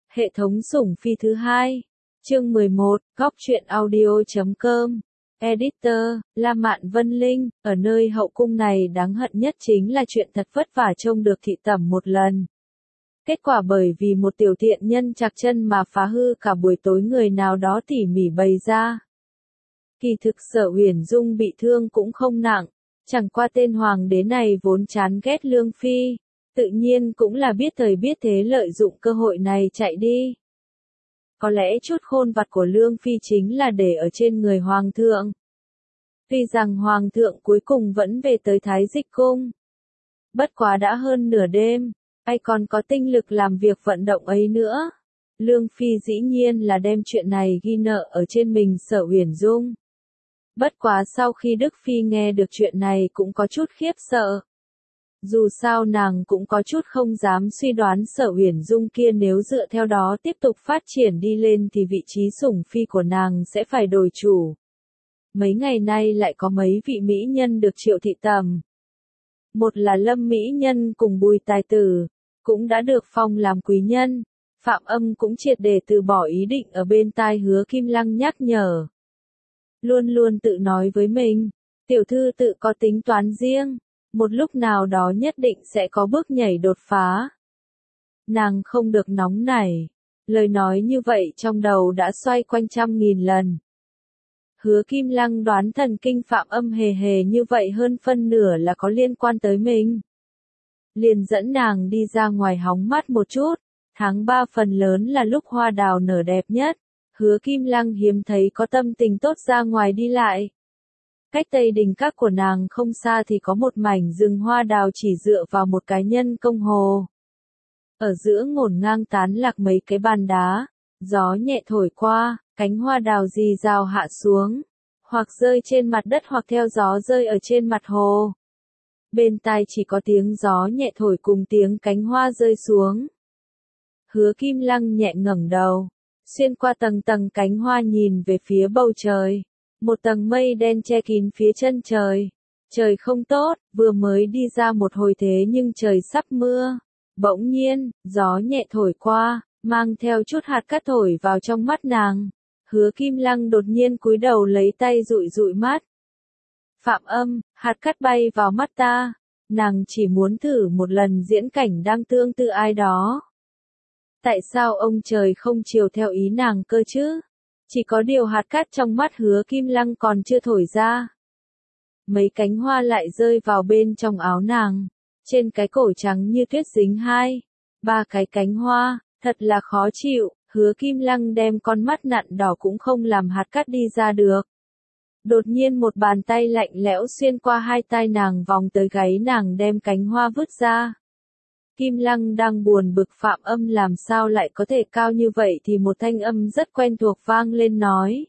Hệ thống sủng phi thứ hai. Chương 11, Góc truyện audio.com. Editor, La Mạn Vân Linh, ở nơi hậu cung này đáng hận nhất chính là chuyện thật vất vả trông được thị tẩm một lần. Kết quả bởi vì một tiểu thiện nhân chạc chân mà phá hư cả buổi tối người nào đó tỉ mỉ bày ra. Kỳ thực Sở Uyển Dung bị thương cũng không nặng, chẳng qua tên hoàng đế này vốn chán ghét Lương Phi, tự nhiên cũng là biết thời biết thế lợi dụng cơ hội này chạy đi. Có lẽ chút khôn vặt của Lương Phi chính là để ở trên người hoàng thượng. Tuy rằng hoàng thượng cuối cùng vẫn về tới Thái Dịch cung. Bất quá đã hơn nửa đêm, ai còn có tinh lực làm việc vận động ấy nữa. Lương Phi dĩ nhiên là đem chuyện này ghi nợ ở trên mình Sở Uyển Dung. Bất quá sau khi Đức Phi nghe được chuyện này cũng có chút khiếp sợ. Dù sao nàng cũng có chút không dám suy đoán Sở Uyển Dung kia nếu dựa theo đó tiếp tục phát triển đi lên thì vị trí sủng phi của nàng sẽ phải đổi chủ. Mấy ngày nay lại có mấy vị mỹ nhân được triệu thị tầm. Một là Lâm Mỹ Nhân cùng Bùi Tài Tử, cũng đã được phong làm quý nhân. Phạm Âm cũng triệt để từ bỏ ý định ở bên tai Hứa Kim Lăng nhắc nhở. Luôn luôn tự nói với mình, tiểu thư tự có tính toán riêng, một lúc nào đó nhất định sẽ có bước nhảy đột phá. Nàng không được nóng nảy, lời nói như vậy trong đầu đã xoay quanh 100.000 lần. Hứa Kim Lăng đoán thần kinh Phạm Âm hề hề như vậy hơn phân nửa là có liên quan tới mình. Liền dẫn nàng đi ra ngoài hóng mát một chút, tháng 3 phần lớn là lúc hoa đào nở đẹp nhất. Hứa Kim Lăng hiếm thấy có tâm tình tốt ra ngoài đi lại. Cách Tây Đình Các của nàng không xa thì có một mảnh rừng hoa đào chỉ dựa vào một cái nhân công hồ. Ở giữa ngổn ngang tán lạc mấy cái bàn đá, gió nhẹ thổi qua, cánh hoa đào rì rào hạ xuống, hoặc rơi trên mặt đất hoặc theo gió rơi ở trên mặt hồ. Bên tai chỉ có tiếng gió nhẹ thổi cùng tiếng cánh hoa rơi xuống. Hứa Kim Lăng nhẹ ngẩng đầu, xuyên qua tầng tầng cánh hoa nhìn về phía bầu trời. Một tầng mây đen che kín phía chân trời. Trời không tốt, vừa mới đi ra một hồi thế nhưng trời sắp mưa. Bỗng nhiên, gió nhẹ thổi qua, mang theo chút hạt cát thổi vào trong mắt nàng. Hứa Kim Lăng đột nhiên cúi đầu lấy tay dụi dụi mắt. Phạm Âm, hạt cát bay vào mắt ta. Nàng chỉ muốn thử một lần diễn cảnh đang tương tự ai đó. Tại sao ông trời không chiều theo ý nàng cơ chứ? Chỉ có điều hạt cát trong mắt Hứa Kim Lăng còn chưa thổi ra. Mấy cánh hoa lại rơi vào bên trong áo nàng. Trên cái cổ trắng như tuyết dính 2, 3 cái cánh hoa, thật là khó chịu. Hứa Kim Lăng đem con mắt nặn đỏ cũng không làm hạt cát đi ra được. Đột nhiên một bàn tay lạnh lẽo xuyên qua hai tai nàng vòng tới gáy nàng đem cánh hoa vứt ra. Kim Lăng đang buồn bực Phạm Âm làm sao lại có thể cao như vậy thì một thanh âm rất quen thuộc vang lên nói.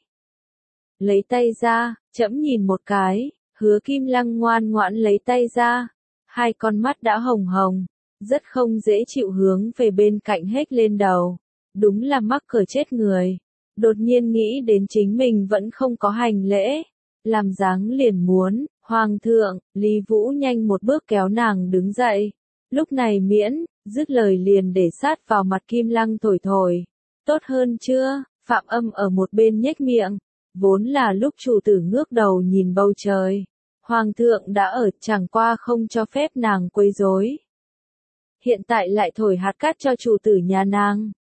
Lấy tay ra, trẫm nhìn một cái. Hứa Kim Lăng ngoan ngoãn lấy tay ra. Hai con mắt đã hồng hồng, rất không dễ chịu hướng về bên cạnh hết lên đầu. Đúng là mắc cỡ chết người. Đột nhiên nghĩ đến chính mình vẫn không có hành lễ. Làm dáng liền muốn, Hoàng thượng, Lý Vũ nhanh một bước kéo nàng đứng dậy. Lúc này miễn, dứt lời liền để sát vào mặt Kim Lăng thổi thổi. Tốt hơn chưa? Phạm Âm ở một bên nhếch miệng. Vốn là lúc chủ tử ngước đầu nhìn bầu trời. Hoàng thượng đã ở, chẳng qua không cho phép nàng quấy rối. Hiện tại lại thổi hạt cát cho chủ tử nhà nàng.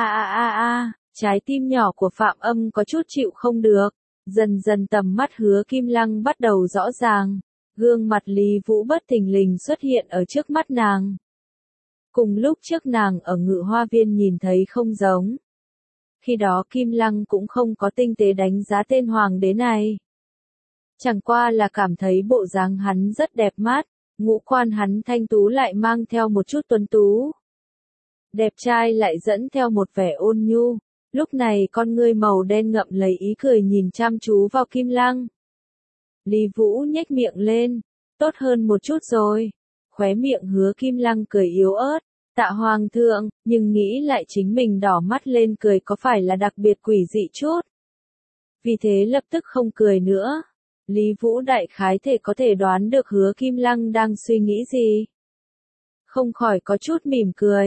Trái tim nhỏ của Phạm Âm có chút chịu không được. Dần dần tầm mắt Hứa Kim Lăng bắt đầu rõ ràng. Gương mặt Lý Vũ bất thình lình xuất hiện ở trước mắt nàng. Cùng lúc trước nàng ở Ngự Hoa Viên nhìn thấy không giống. Khi đó Kim Lăng cũng không có tinh tế đánh giá tên hoàng đế này. Chẳng qua là cảm thấy bộ dáng hắn rất đẹp mắt, ngũ quan hắn thanh tú lại mang theo một chút tuấn tú. Đẹp trai lại dẫn theo một vẻ ôn nhu, lúc này con ngươi màu đen ngậm lấy ý cười nhìn chăm chú vào Kim Lăng. Lý Vũ nhếch miệng lên, tốt hơn một chút rồi. Khóe miệng Hứa Kim Lăng cười yếu ớt, tạ hoàng thượng, nhưng nghĩ lại chính mình đỏ mắt lên cười có phải là đặc biệt quỷ dị chút. Vì thế lập tức không cười nữa. Lý Vũ đại khái thể có thể đoán được Hứa Kim Lăng đang suy nghĩ gì. Không khỏi có chút mỉm cười.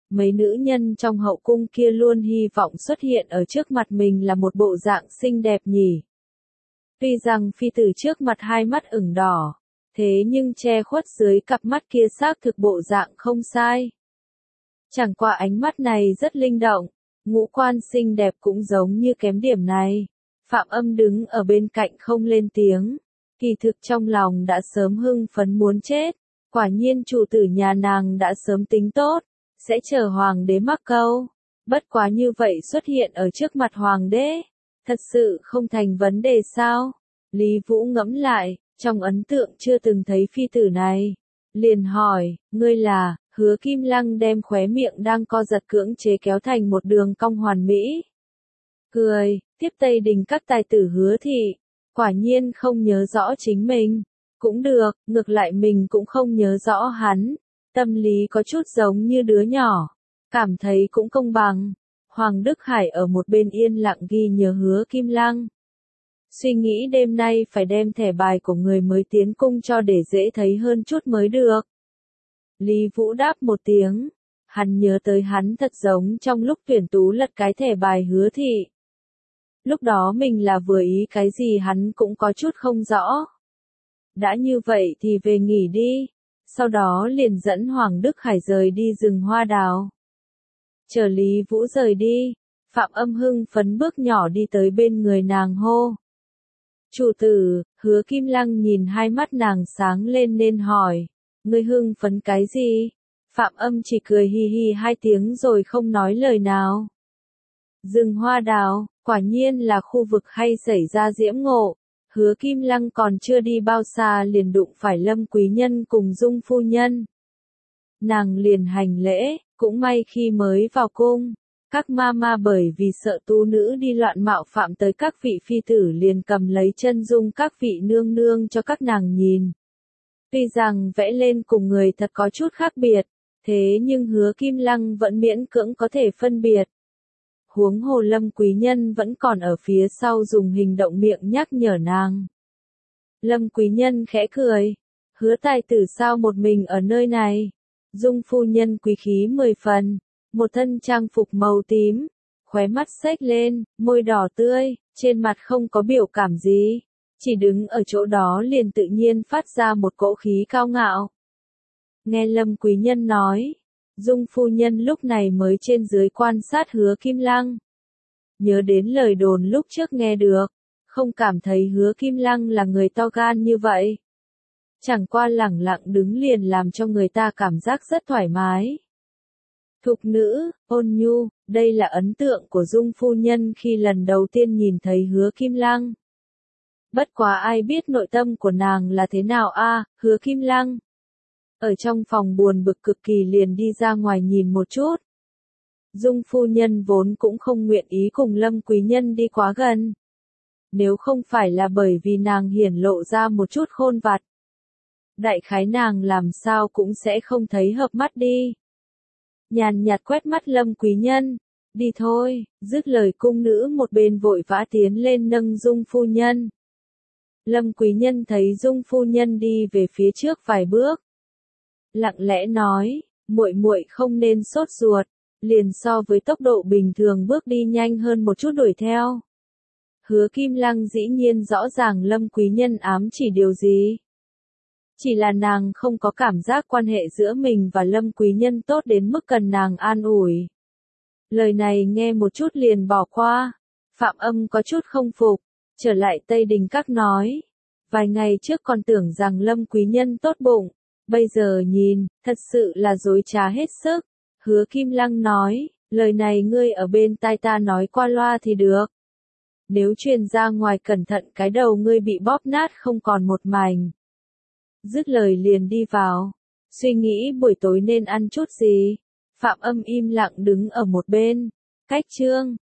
mấy nữ nhân trong hậu cung kia luôn hy vọng xuất hiện ở trước mặt mình là một bộ dạng xinh đẹp nhỉ. Tuy rằng phi tử trước mặt hai mắt ửng đỏ, thế nhưng che khuất dưới cặp mắt kia xác thực bộ dạng không sai. Chẳng qua ánh mắt này rất linh động, ngũ quan xinh đẹp cũng giống như kém điểm này. Phạm Âm đứng ở bên cạnh không lên tiếng, kỳ thực trong lòng đã sớm hưng phấn muốn chết, quả nhiên chủ tử nhà nàng đã sớm tính tốt, sẽ chờ hoàng đế mắc câu. Bất quá như vậy xuất hiện ở trước mặt hoàng đế, thật sự không thành vấn đề sao? Lý Vũ ngẫm lại, trong ấn tượng chưa từng thấy phi tử này. Liền hỏi, ngươi là? Hứa Kim Lăng đem khóe miệng đang co giật cưỡng chế kéo thành một đường cong hoàn mỹ. Cười, tiếp Tây Đình các tài tử Hứa thị, quả nhiên không nhớ rõ chính mình. Cũng được, ngược lại mình cũng không nhớ rõ hắn. Tâm lý có chút giống như đứa nhỏ, cảm thấy cũng công bằng. Hoàng Đức Hải ở một bên yên lặng ghi nhớ Hứa Kim Lăng. Suy nghĩ đêm nay phải đem thẻ bài của người mới tiến cung cho để dễ thấy hơn chút mới được. Lý Vũ đáp một tiếng, hắn nhớ tới hắn thật giống trong lúc tuyển tú lật cái thẻ bài Hứa thị. Lúc đó mình là vừa ý cái gì hắn cũng có chút không rõ. Đã như vậy thì về nghỉ đi, sau đó liền dẫn Hoàng Đức Hải rời đi rừng hoa đào. Chờ Lý Vũ rời đi, Phạm Âm hưng phấn bước nhỏ đi tới bên người nàng hô. Chủ tử, Hứa Kim Lăng nhìn hai mắt nàng sáng lên nên hỏi, ngươi hưng phấn cái gì? Phạm Âm chỉ cười hi hi hai tiếng rồi không nói lời nào. Rừng hoa đào, quả nhiên là khu vực hay xảy ra diễm ngộ. Hứa Kim Lăng còn chưa đi bao xa liền đụng phải Lâm Quý Nhân cùng Dung phu nhân. Nàng liền hành lễ, cũng may khi mới vào cung, các ma bởi vì sợ tu nữ đi loạn mạo phạm tới các vị phi tử liền cầm lấy chân dung các vị nương nương cho các nàng nhìn. Tuy rằng vẽ lên cùng người thật có chút khác biệt, thế nhưng Hứa Kim Lăng vẫn miễn cưỡng có thể phân biệt. Huống hồ Lâm Quý Nhân vẫn còn ở phía sau dùng hình động miệng nhắc nhở nàng. Lâm Quý Nhân khẽ cười, Hứa tài tử sao một mình ở nơi này? Dung phu nhân quý khí 10 phần, một thân trang phục màu tím, khóe mắt xếch lên, môi đỏ tươi, trên mặt không có biểu cảm gì, chỉ đứng ở chỗ đó liền tự nhiên phát ra một cỗ khí cao ngạo. Nghe Lâm Quý Nhân nói, Dung phu nhân lúc này mới trên dưới quan sát Hứa Kim Lăng. Nhớ đến lời đồn lúc trước nghe được, không cảm thấy Hứa Kim Lăng là người to gan như vậy. Chẳng qua lẳng lặng đứng liền làm cho người ta cảm giác rất thoải mái. Thục nữ, ôn nhu, đây là ấn tượng của Dung phu nhân khi lần đầu tiên nhìn thấy Hứa Kim Lăng. Bất quá ai biết nội tâm của nàng là thế nào a, Hứa Kim Lăng. Ở trong phòng buồn bực cực kỳ liền đi ra ngoài nhìn một chút. Dung phu nhân vốn cũng không nguyện ý cùng Lâm Quý Nhân đi quá gần. Nếu không phải là bởi vì nàng hiển lộ ra một chút khôn vặt, đại khái nàng làm sao cũng sẽ không thấy hợp mắt đi. Nhàn nhạt quét mắt Lâm Quý Nhân, đi thôi, dứt lời cung nữ một bên vội vã tiến lên nâng Dung phu nhân. Lâm Quý Nhân thấy Dung phu nhân đi về phía trước vài bước, lặng lẽ nói, muội muội không nên sốt ruột, liền so với tốc độ bình thường bước đi nhanh hơn một chút đuổi theo. Hứa Kim Lăng dĩ nhiên rõ ràng Lâm Quý Nhân ám chỉ điều gì. Chỉ là nàng không có cảm giác quan hệ giữa mình và Lâm Quý Nhân tốt đến mức cần nàng an ủi. Lời này nghe một chút liền bỏ qua. Phạm Âm có chút không phục, trở lại Tây Đình các nói. Vài ngày trước còn tưởng rằng Lâm Quý Nhân tốt bụng, bây giờ nhìn, thật sự là dối trá hết sức. Hứa Kim Lăng nói, lời này ngươi ở bên tai ta nói qua loa thì được. Nếu truyền ra ngoài cẩn thận cái đầu ngươi bị bóp nát không còn một mảnh. Dứt lời liền đi vào, suy nghĩ buổi tối nên ăn chút gì. Phạm Âm im lặng đứng ở một bên, cách chương.